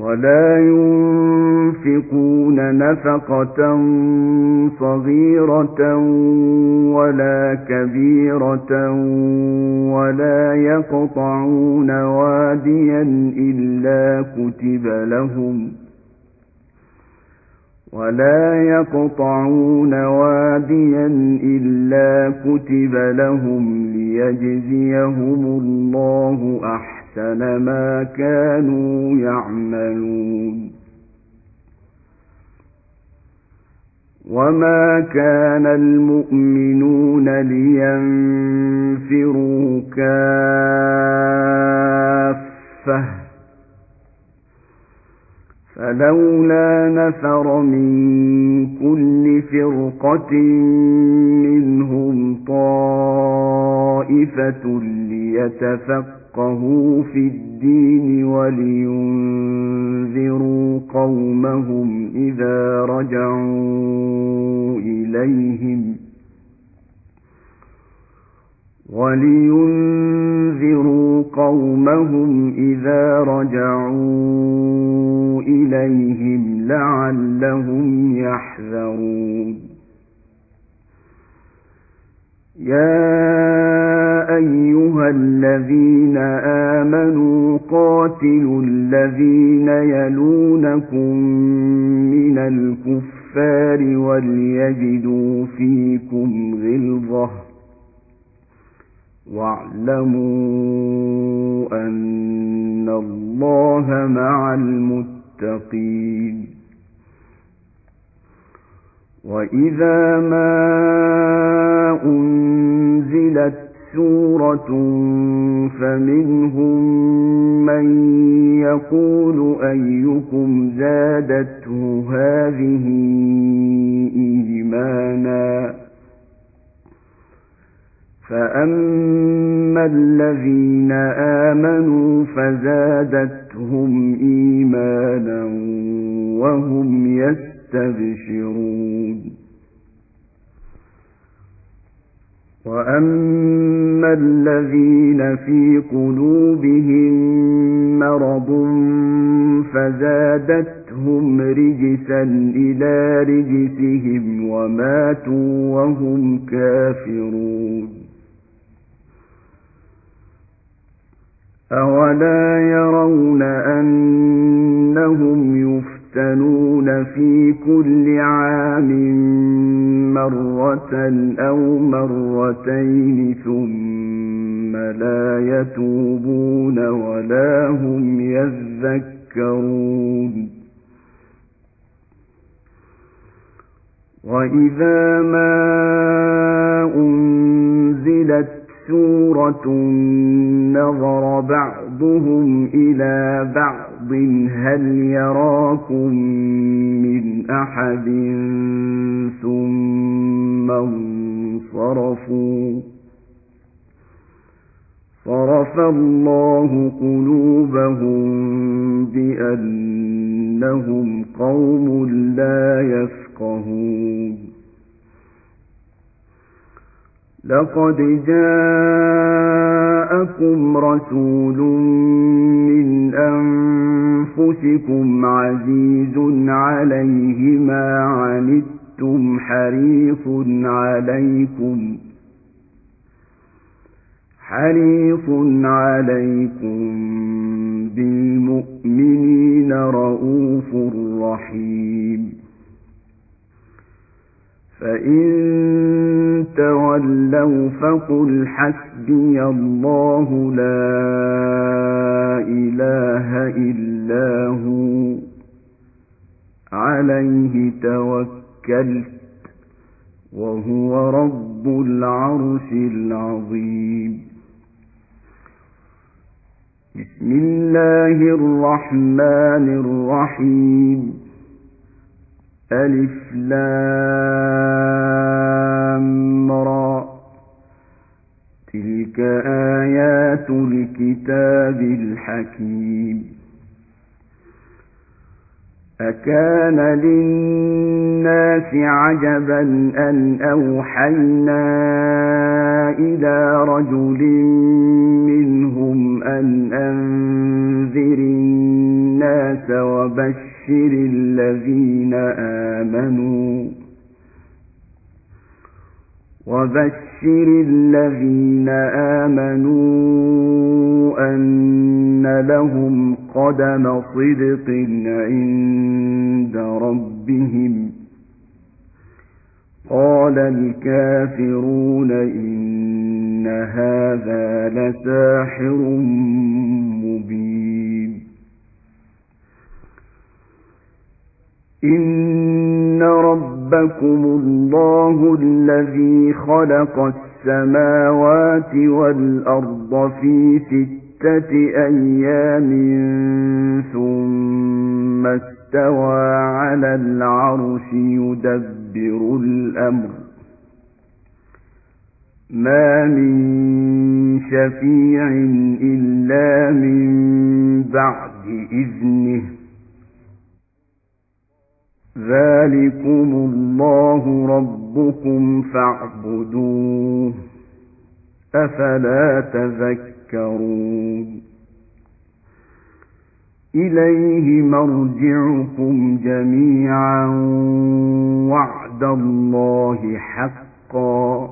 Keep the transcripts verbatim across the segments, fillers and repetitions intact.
ولا ينفقون نفقة صغيرة ولا كبيرة ولا يقطعون واديا إلا كتب لهم ولا يقطعون واديا إلا كتب لهم ليجزيهم الله أحسن ما كانوا يعملون. وما كان المؤمنون لينفروا كافة فلولا نفر من كل فرقة منهم طائفة ليتفقهوا في الدين ولينذروا قومهم إذا رجعوا إليهم ولينذروا قومهم إذا رجعوا إليهم لعلهم يحذرون. يا أيها الذين آمنوا قاتلوا الذين يلونكم من الكفار وليجدوا فيكم غلظة واعلموا أن الله مع المتقين. وإذا ما أنزلت سورة فمنهم من يقول أيكم زادته هذه إيمانا فأما الذين آمنوا فزادتهم إيمانا وهم يستبشرون. وأما الذين في قلوبهم مرض فزادتهم رجسا إلى رجسهم وماتوا وهم كافرون. أولا يرون أنهم يفتنون في كل عام مرة أو مرتين ثم لا يتوبون ولا هم يذكرون. وإذا ما أنزلت سورة نظر بعضهم إلى بعض هل يراكم من أحد ثم انصرفوا صرف الله قلوبهم بأنهم قوم لا يفقهون. لقد جاءكم رسول من أنفسكم عزيز عليه ما عنتم حريص عليكم حريص عليكم بالمؤمنين رؤوف رحيم. فإن تولوا فقل حسبي الله لا إله إلا هو عليه توكلت وهو رب العرش العظيم. بسم الله الرحمن الرحيم. ألف لام را تلك آيات الكتاب الحكيم. أكان للناس عجبا أن أوحينا إلى رجل منهم أن أنذر الناس وبشر الذين آمنوا وبشر الذين آمنوا أن لهم قدم صدق عند ربهم. قال الكافرون إن هذا لساحر مبين. إن ربكم الله الذي خلق السماوات والأرض في ستة أيام ثم استوى على العرش يدبر الأمر ما من شفيع إلا من بعد إذنه ذلكم الله ربكم فاعبدوه أفلا تذكرون. إليه مرجعكم جميعا وعد الله حقا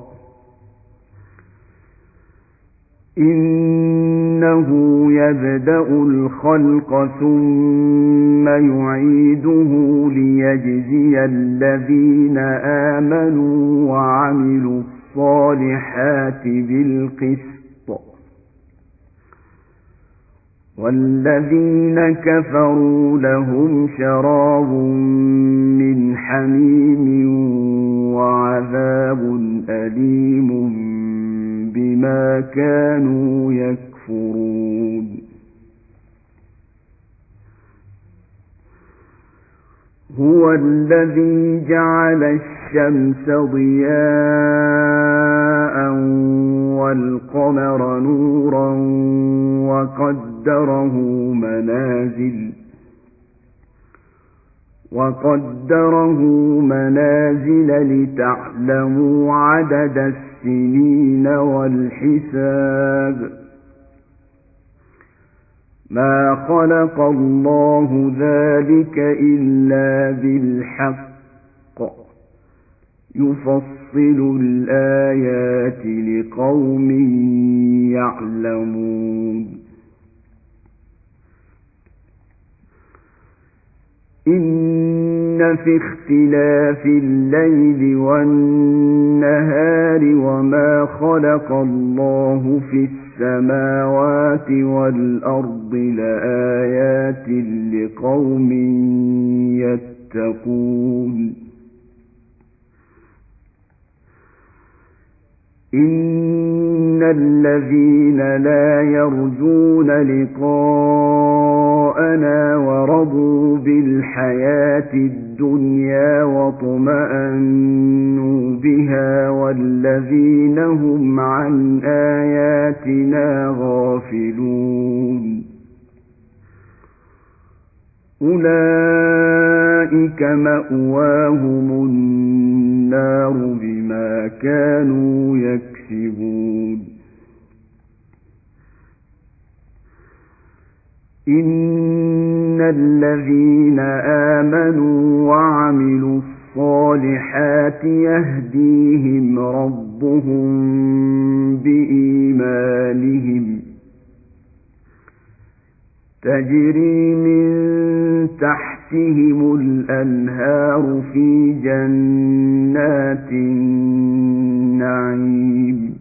إنه يبدأ الخلق ثم يعيده ليجزي الذين آمنوا وعملوا الصالحات بالقسط والذين كفروا لهم شراب من حميم وعذاب أليم بما كانوا يكفرون. هو الذي جعل الشمس ضياء والقمر نورا وقدره منازل وقدره منازل لتعلموا عدد السنين والحساب. ما خلق الله ذلك إلا بالحق يفصل الآيات لقوم يعلمون. إن في اختلاف الليل والنهار وما خلق الله في السماوات والأرض لآيات لقوم يتقون. إن الذين لا يرجون لقاءنا ورضوا بالحياة الدنيا واطمأنوا بها والذين هم عن آياتنا غافلون أولئك مأواهم النار بما كانوا يكسبون. إن الذين آمنوا وعملوا الصالحات يهديهم ربهم بإيمانهم تجري من تحتهم الأنهار في جنات النعيم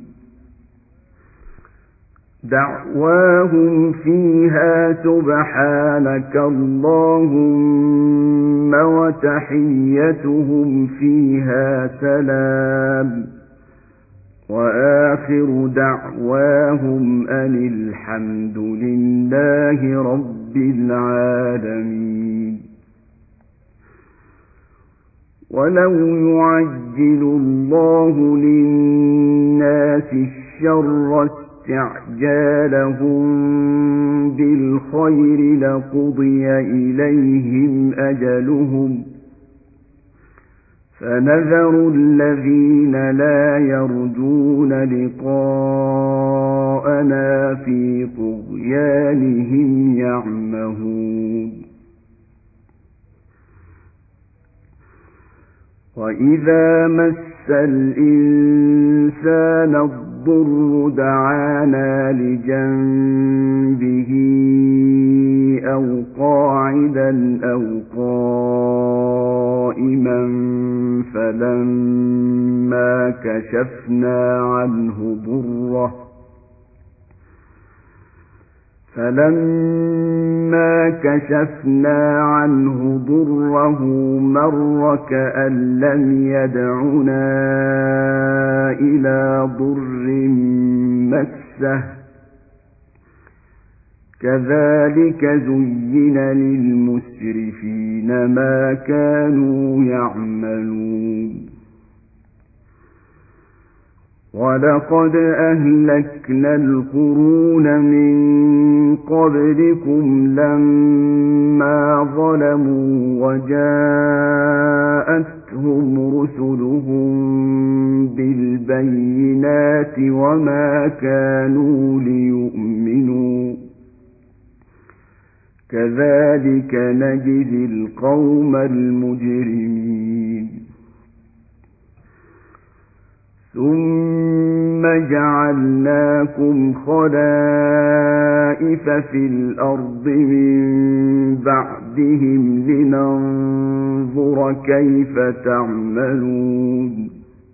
دعواهم فيها سبحانك اللهم وتحيتهم فيها سلام وآخر دعواهم أن الحمد لله رب العالمين. ولو يعجل الله للناس الشر استعجالهم بالخير لقضي إليهم أجلهم فنذر الذين لا يرجون لقاءنا في طغيانهم يعمهون. وَإِذَا مَسَّ الْإِنسَانَ الضُّرُّ دَعَانَا لِجَنبِهِ أَوْ قَاعِدًا أَوْ قَائِمًا فَلَمَّا كَشَفْنَا عَنْهُ ضُرَّهُ فَلَمَّا كَشَفْنَا عَنْهُ ضُرَّهُ مَرَّ كَأَن لَّمْ يَدْعُنَا إِلَى ضُرٍّ مَّسَّهُ كَذَلِكَ زُيِّنَ لِلْمُسْرِفِينَ مَا كَانُوا يَعْمَلُونَ وَلَقَدْ أَهْلَكْنَا الْقُرُونَ مِنْ قَبْلِكُمْ لَمَّا ظَلَمُوا وَجَاءَتْهُمْ رُسُلُهُم بِالْبَيِّنَاتِ وَمَا كَانُوا لِيُؤْمِنُوا كَذَلِكَ نَجْزِي الْقَوْمَ الْمُجْرِمِينَ ثُمَّ جَعَلْنَاكُمْ خَلَائِفَ فِي الْأَرْضِ مِنْ بَعْدِهِمْ لِنَنْظُرَ كَيْفَ تَعْمَلُونَ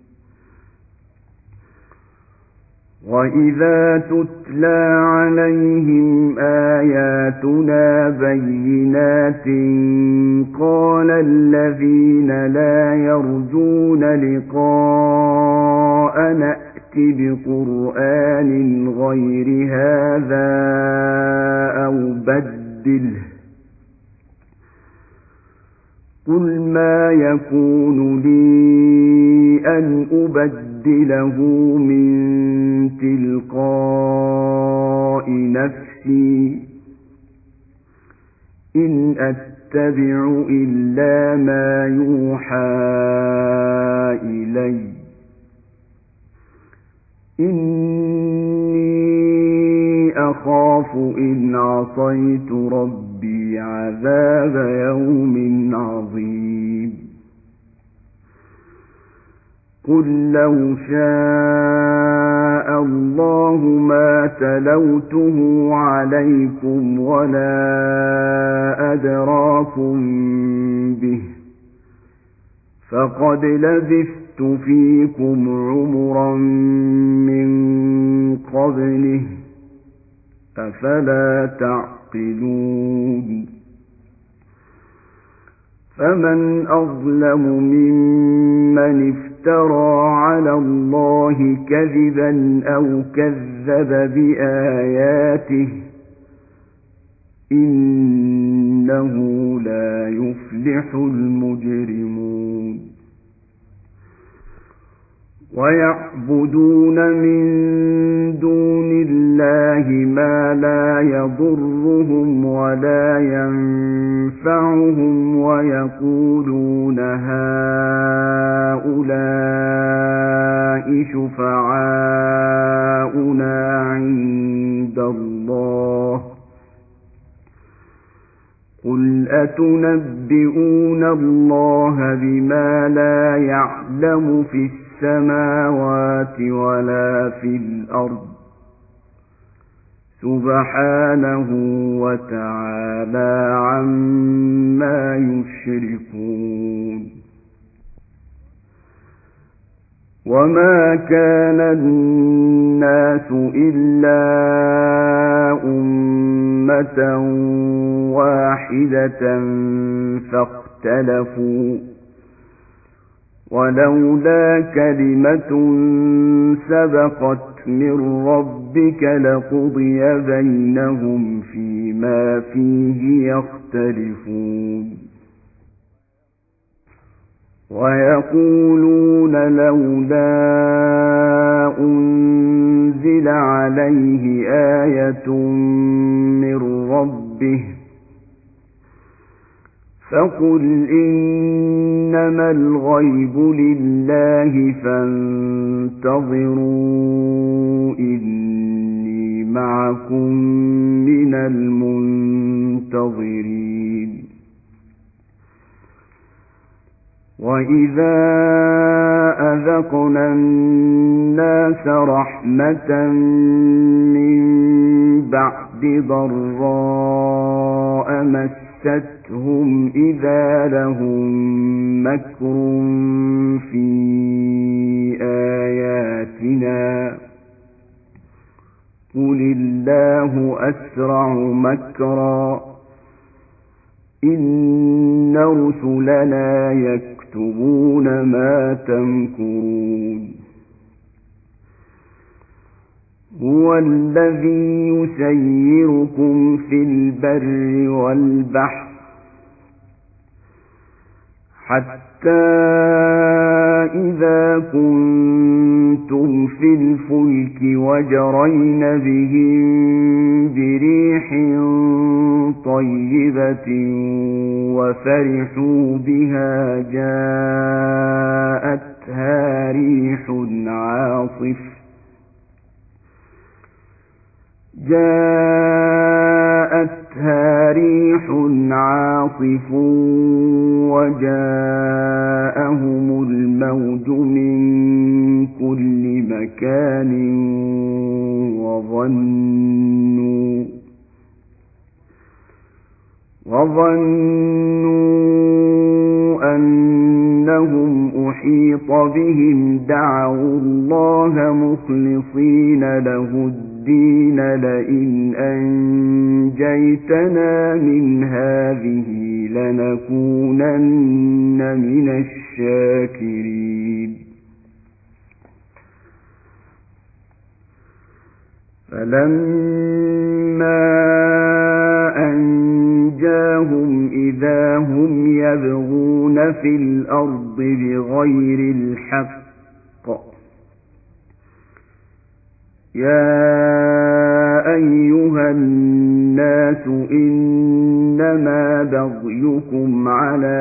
وَإِذَا تُتْلَى عَلَيْهِمْ آيَاتُنَا بَيِّنَاتٍ قَالَ الَّذِينَ لَا يَرْجُونَ لِقَاءَنَا ائْتِ بِقُرْآنٍ غَيْرِ هَذَا أَوْ بَدِّلْهُ قُلْ مَا يَكُونُ لِي أَنْ أُبَدِّلَهُ مِنْ تِلْقَاءِ نَفْسِي إِنْ أَتَّبِعُ إِلَّا مَا يُوحَى إِلَيَّ إِنِّي أَخَافُ إِنْ عَصَيْتُ رَبِّي عَذَابَ يَوْمٍ عَظِيمٍ قُل لَّوْ شَاءَ اللَّهُ مَا تَلَوْتُهُ عَلَيْكُمْ وَلَا أَدْرَاكُمْ بِهِ فَقَدْ لَبِثْتُ فِيكُمْ عُمُرًا مِّن قَبْلِهِ أَفَلَا تَعْقِلُونَ فَمَنْ أَظْلَمُ مِمَّنِ افْتَرَى عَلَى اللَّهِ كَذِبًا أَوْ كَذَّبَ بِآيَاتِهِ إِنَّهُ لَا يُفْلِحُ الْمُجْرِمُونَ وَيَعْبُدُونَ مِن دُونِ اللَّهِ مَا لَا يَضُرُّهُمْ وَلَا يَنفَعُهُمْ وَيَقُولُونَ هَؤُلَاءِ شُفَعَاؤُنَا عِندَ اللَّهِ قُلْ أَتُنَبِّئُونَ اللَّهَ بِمَا لَا يَعْلَمُ فِي السَّمَاوَاتِ وَلَا فِي الْأَرْضِ سُبْحَانَهُ وَتَعَالَى عَمَّا يُشْرِكُونَ وَمَا كَانَ النَّاسُ إِلَّا أُمَّةً وَاحِدَةً فَاخْتَلَفُوا وَلَوْلَا كَلِمَةٌ سَبَقَتْ مِنْ رَبِّكَ لَقُضِيَ بَيْنَهُمْ فِيمَا فِيهِ يَخْتَلِفُونَ وَيَقُولُونَ لَوْلَا أُنْزِلَ عَلَيْهِ آيَةٌ مِنْ رَبِّهِ فَقُلْ إِنَّمَا الْغَيْبُ لِلَّهِ فَانْتَظِرُوا إِنِّي مَعَكُمْ مِنَ الْمُنْتَظِرِينَ وَإِذَا أَذَقْنَا النَّاسَ رَحْمَةً مِّن بَعْدِ ضَرَّاءَ مَسَّتْهُمْ إِذَا لَهُم مَّكْرٌ فِي آيَاتِنَا قُلِ اللَّهُ أَسْرَعُ مَكْرًا إِنَّ رُسُلَنَا يَكْتُبُونَ مَا تَمْكُرُونَ هُوَ الَّذِي يُسَيِّرُكُمْ فِي الْبَرِّ وَالْبَحْرِ حَتَّى إِذَا كُنتُمْ فِي الْفُلْكِ وَجَرَيْنَ بِهِم بِرِيحٍ طَيِّبَةٍ وَفَرِحُوا بِهَا جَاءَتْهَا رِيحٌ عَاصِفٌ جاءتها ريح عاصف وجاءهم الموج من كل مكان وظنوا وظنوا أنهم أحيط بهم دعوا الله مخلصين له الدين لئن أنجيتنا من هذه لنكونن من الشاكرين فلما أنجاهم إذا هم يبغون في الأرض بغير الحق يا أيها الناس إنما بغيكم على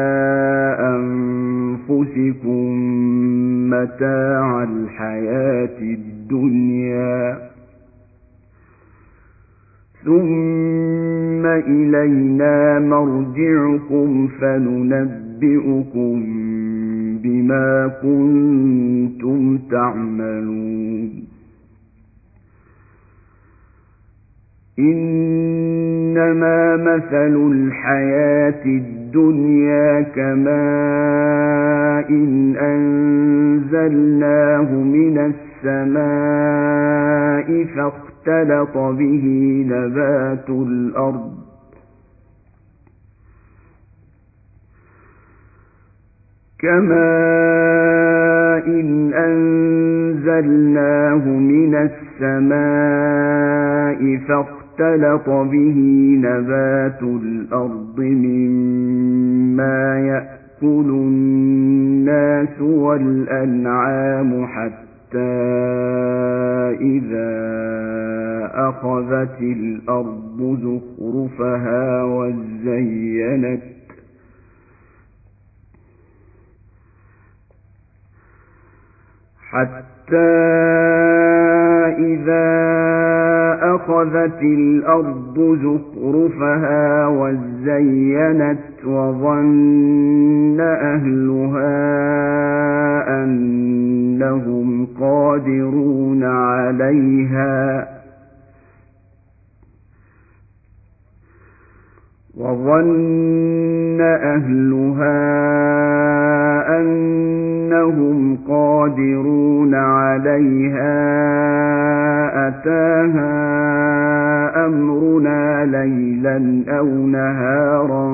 أنفسكم متاع الحياة الدنيا ثم إلينا مرجعكم فننبئكم بما كنتم تعملون إنما مثل الحياة الدنيا كماء إن أنزلناه من السماء فاختلط به نبات الأرض كماء إن أنزلناه من السماء فاختلط اختلط به نبات الأرض مما يأكل الناس والأنعام حتى إذا أخذت الأرض زخرفها وزينت حتى إذا أخذت الأرض زخرفها وزينت وظن أهلها أنهم قادرون عليها وظن أهلها أنهم قادرون عليها أتاها أمرنا ليلا أو نهارا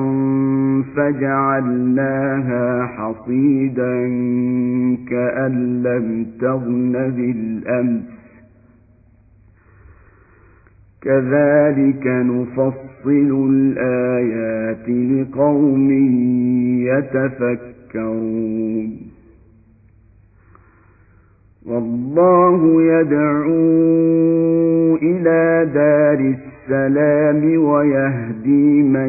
فجعلناها حصيدا كأن لم تغن بالأمس كذلك نفصل الآيات لقوم يتفكرون والله يدعو إلى دار السلام ويهدي من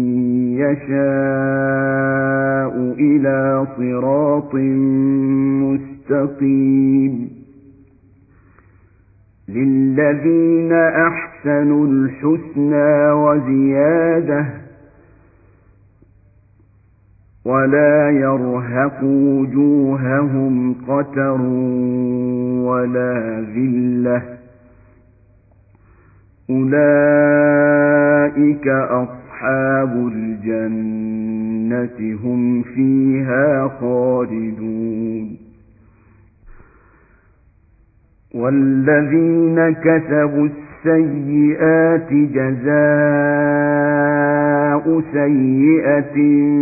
يشاء إلى صراط مستقيم للذين أحسنوا الحسنى وزيادة ولا يرهق وجوههم قتر ولا ذلة أولئك أصحاب الجنة هم فيها خالدون والذين كسبوا السيئات جزاء سيئة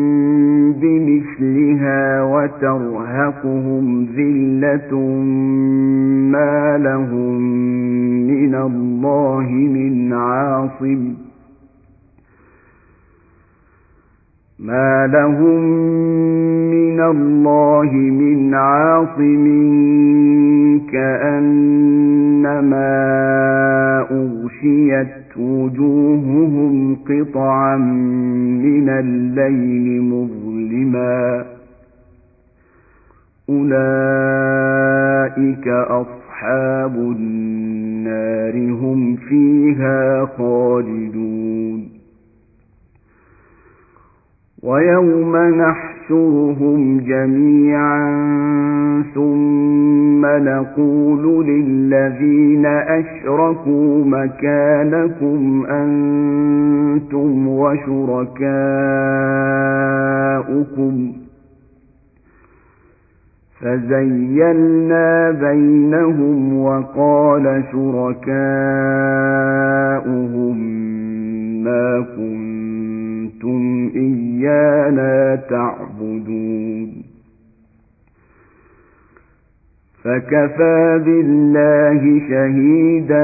بمثلها وترهقهم ذلة ما لهم من الله من عاصم ما لهم من الله من عاصم كأنما أغشيت وجوههم قطعا من الليل مظلما أولئك أصحاب النار هم فيها خالدون ويوم نحشرهم جميعا ثم نقول للذين أشركوا مكانكم أنتم وشركاؤكم فزيلنا بينهم وقال شركاؤهم ما كنتم إيانا تعبدون فكفى بالله شهيدا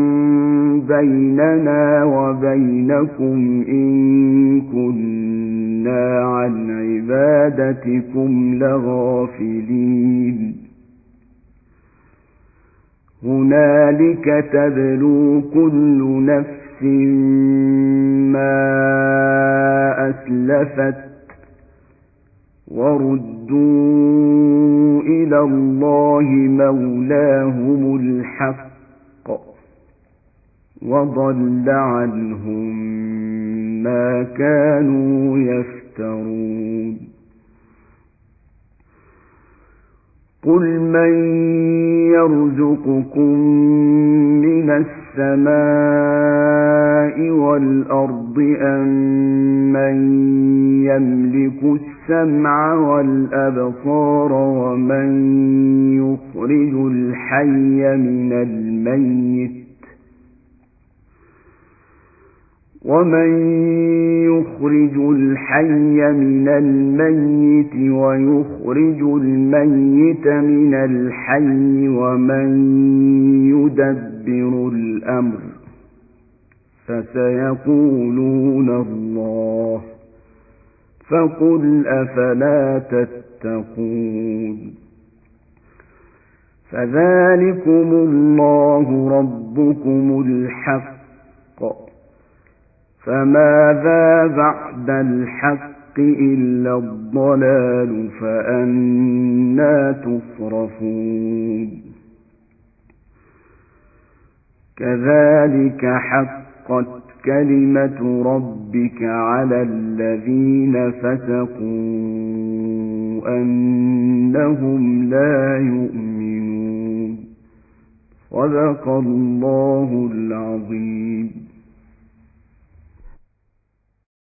بيننا وبينكم إن كنا عن عبادتكم لغافلين هنالك تبلو كل نفس ما أسلفت وردوا إلى الله مولاهم الحق وضل عنهم ما كانوا يفترون قل من يرزقكم من السماء والأرض أم من يملك السمع والأبصار ومن يخرج الحي من الميت ومن يخرج الحي من الميت ويخرج الميت من الحي ومن يدبر الأمر فسيقولون الله فقل أفلا تتقون فذلكم الله ربكم الحق فماذا بعد الحق إلا الضلال فأنى تصرفون كذلك حقت كلمة ربك على الذين فسقوا أنهم لا يؤمنون صدق الله العظيم.